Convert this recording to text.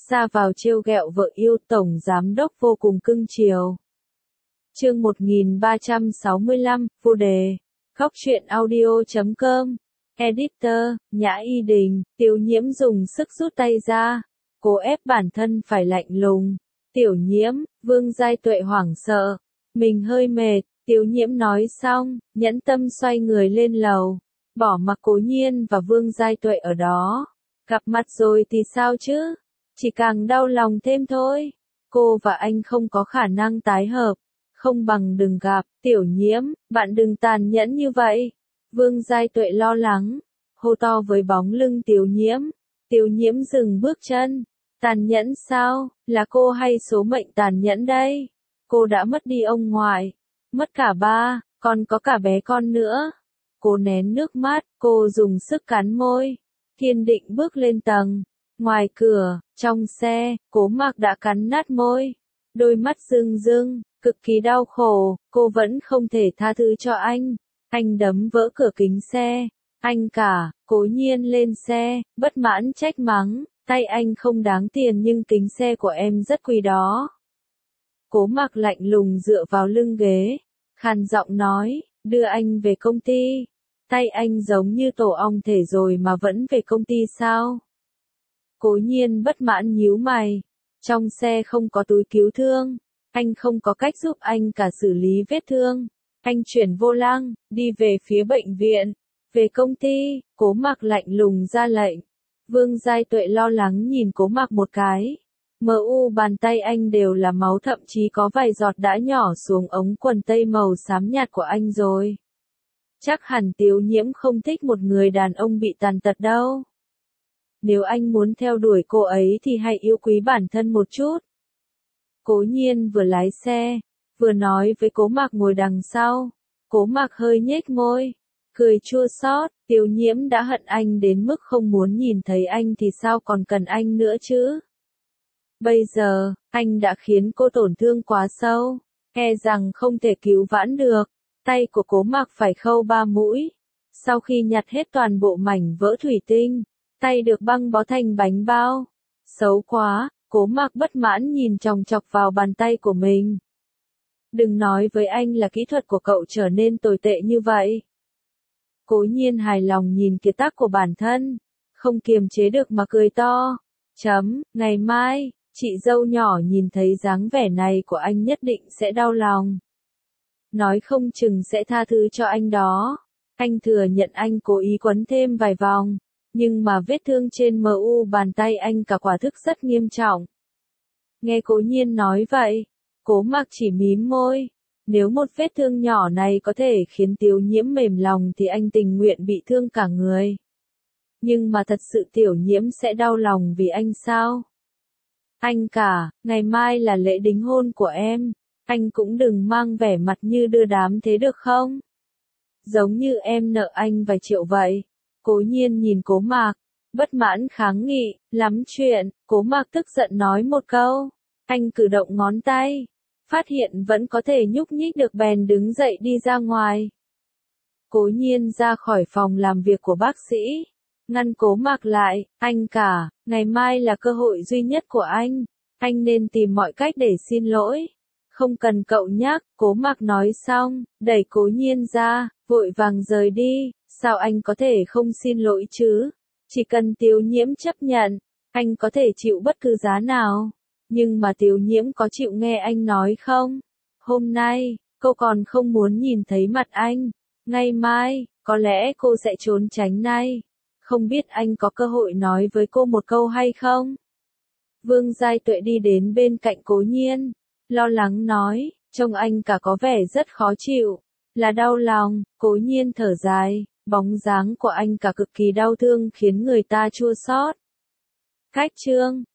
ra vào trêu ghẹo vợ yêu, tổng giám đốc vô cùng cưng chiều. Chương 1365, vô đề. Góc truyện audio.com. Editor, Nhã Y Đình. Tiểu Nhiễm dùng sức rút tay ra, cố ép bản thân phải lạnh lùng. Tiểu Nhiễm, Vương Giai Tuệ hoảng sợ. Mình hơi mệt, Tiểu Nhiễm nói xong, nhẫn tâm xoay người lên lầu. Bỏ mặc Cố Nhiên và Vương Giai Tuệ ở đó. Gặp mặt rồi thì sao chứ? Chỉ càng đau lòng thêm thôi. Cô và anh không có khả năng tái hợp. Không bằng đừng gặp. Tiểu Nhiễm, bạn đừng tàn nhẫn như vậy. Vương Giai Tuệ lo lắng, hô to với bóng lưng Tiểu Nhiễm. Tiểu Nhiễm dừng bước chân. Tàn nhẫn sao? Là cô hay số mệnh tàn nhẫn đây? Cô đã mất đi ông ngoại, mất cả ba, còn có cả bé con nữa. Cô nén nước mắt, cô dùng sức cắn môi, kiên định bước lên tầng. Ngoài cửa, trong xe, Cố Mạc đã cắn nát môi, đôi mắt rưng rưng, cực kỳ đau khổ. Cô vẫn không thể tha thứ cho anh. Anh đấm vỡ cửa kính xe. Anh cả. Cố Nhiên lên xe, bất mãn trách mắng, tay anh không đáng tiền nhưng kính xe của em rất quý đó. Cố Mạc lạnh lùng dựa vào lưng ghế, khàn giọng nói, đưa anh về công ty. Tay anh giống như tổ ong thể rồi mà vẫn về công ty sao? Cố Nhiên bất mãn nhíu mày. Trong xe không có túi cứu thương. Anh không có cách giúp anh cả xử lý vết thương. Anh chuyển vô lăng, đi về phía bệnh viện. Về công ty, Cố Mạc lạnh lùng ra lệnh. Vương Giai Tuệ lo lắng nhìn Cố Mạc một cái. Bàn tay anh đều là máu, thậm chí có vài giọt đã nhỏ xuống ống quần tây màu xám nhạt của anh rồi. Chắc hẳn Tiểu Nhiễm không thích một người đàn ông bị tàn tật đâu. Nếu anh muốn theo đuổi cô ấy thì hãy yêu quý bản thân một chút. Cố Nhiên vừa lái xe, vừa nói với Cố Mạc ngồi đằng sau. Cố Mạc hơi nhếch môi, cười chua xót. Tiểu Nhiễm đã hận anh đến mức không muốn nhìn thấy anh thì sao còn cần anh nữa chứ? Bây giờ, anh đã khiến cô tổn thương quá sâu, e rằng không thể cứu vãn được. Tay của Cố Mạc phải khâu 3 mũi. Sau khi nhặt hết toàn bộ mảnh vỡ thủy tinh, tay được băng bó thành bánh bao. Xấu quá, Cố Mạc bất mãn nhìn chòng chọc vào bàn tay của mình. Đừng nói với anh là kỹ thuật của cậu trở nên tồi tệ như vậy. Cố Nhiên hài lòng nhìn kiệt tác của bản thân, không kiềm chế được mà cười to. Ngày mai, chị dâu nhỏ nhìn thấy dáng vẻ này của anh nhất định sẽ đau lòng. Nói không chừng sẽ tha thứ cho anh đó. Anh thừa nhận anh cố ý quấn thêm vài vòng, nhưng mà vết thương trên bàn tay anh cả quả thực rất nghiêm trọng. Nghe Cố Nhiên nói vậy, Cố Mạc chỉ mím môi. Nếu một vết thương nhỏ này có thể khiến Tiểu Nhiễm mềm lòng thì anh tình nguyện bị thương cả người. Nhưng mà thật sự Tiểu Nhiễm sẽ đau lòng vì anh sao? Anh cả, ngày mai là lễ đính hôn của em. Anh cũng đừng mang vẻ mặt như đưa đám thế được không? Giống như em nợ anh vài triệu vậy. Cố Nhiên nhìn Cố Mạc, bất mãn kháng nghị, lắm chuyện. Cố Mạc tức giận nói một câu. Anh cử động ngón tay, phát hiện vẫn có thể nhúc nhích được bèn đứng dậy đi ra ngoài. Cố Nhiên ra khỏi phòng làm việc của bác sĩ, ngăn Cố Mạc lại. Anh cả, ngày mai là cơ hội duy nhất của anh nên tìm mọi cách để xin lỗi. Không cần cậu nhắc. Cố Mạc nói xong, đẩy Cố Nhiên ra, vội vàng rời đi. Sao anh có thể không xin lỗi chứ? Chỉ cần Tiểu Nhiễm chấp nhận, anh có thể chịu bất cứ giá nào. Nhưng mà Tiểu Nhiễm có chịu nghe anh nói không? Hôm nay, cô còn không muốn nhìn thấy mặt anh. Ngày mai, có lẽ cô sẽ trốn tránh nay. Không biết anh có cơ hội nói với cô một câu hay không? Vương Giai Tuệ đi đến bên cạnh Cố Nhiên, lo lắng nói, trông anh cả có vẻ rất khó chịu, là đau lòng. Cố Nhiên thở dài, bóng dáng của anh cả cực kỳ đau thương khiến người ta chua xót. Cách chương